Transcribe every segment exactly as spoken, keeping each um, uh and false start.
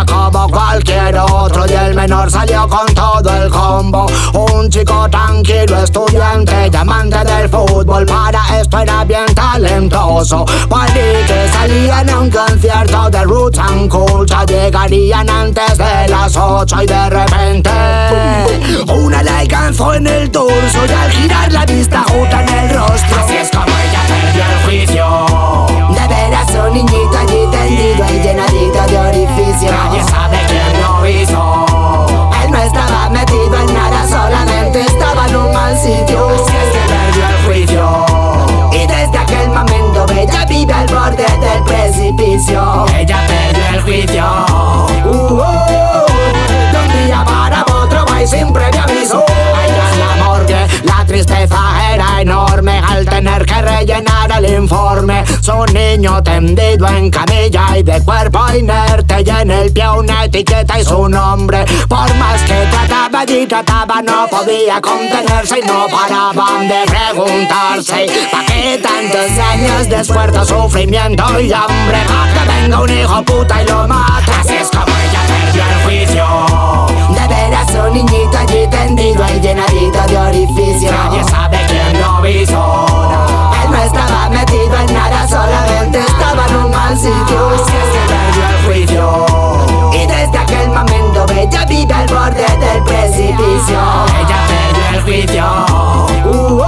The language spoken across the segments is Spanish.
como cualquier otro y el menor salió con todo el combo. Un chico tranquilo, estudiante y amante del fútbol, para esto era bien talentoso. Por que salían a un concierto de Roots and Culture, llegarían antes de las ocho y de repente una le alcanzó en el torso y al girar la vista justa en el rostro. Así es como ella perdió el juicio. De veras un niñito allí tendido y llenadito de orificio. Nadie sabe quién lo hizo. Él no estaba metido en nada, solamente estaba en un mal sitio. Así es que perdió el juicio. Y desde aquel momento ella vive al borde del precipicio. Ella perdió el juicio. Uh, uh, de un día para otro va y sin previo aviso. Allá en la morgue la tristeza era enorme al tener que rellenar el informe. Su niño tendido en camilla y de cuerpo inerte, y en el pie una etiqueta y su nombre. Por más que trataba y trataba no podía contenerse y no paraban de preguntarse ¿pa' qué tantos años de esfuerzo, sufrimiento y hambre? ¿Pa' que venga un hijo puta y lo mate? Así es como ella perdió el juicio. De veras un niñito allí tendido y llenadito de orificio. Nadie sabe quién lo hizo. Él no estaba metido en nada, solamente estaba en un mal sitio. Así es que perdió el juicio. Y desde aquel momento ella vive al borde del precipicio. Ella perdió el juicio. Uh, uh,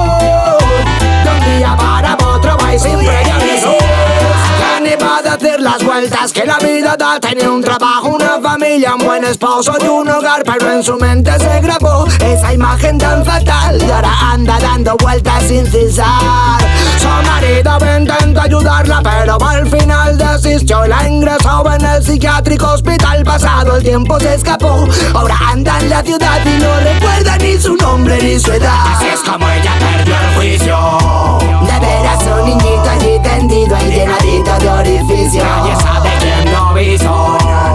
de un día para otro va y sin previo aviso. Ya ni va a decir las vueltas que la vida da. Tenía un trabajo, una familia, un buen esposo y un hogar, pero en su mente se grabó esa imagen tan fatal y ahora anda dando vueltas sin cesar. Su marido intenta ayudarla, pero al final desistió y la ingresó en el psiquiátrico hospital. Pasado el tiempo se escapó, ahora anda en la ciudad y no recuerda ni su nombre ni su edad. Así es como ella perdió el juicio. De veras un niñito allí tendido y llenadito de orificio. Nadie sabe quién lo hizo.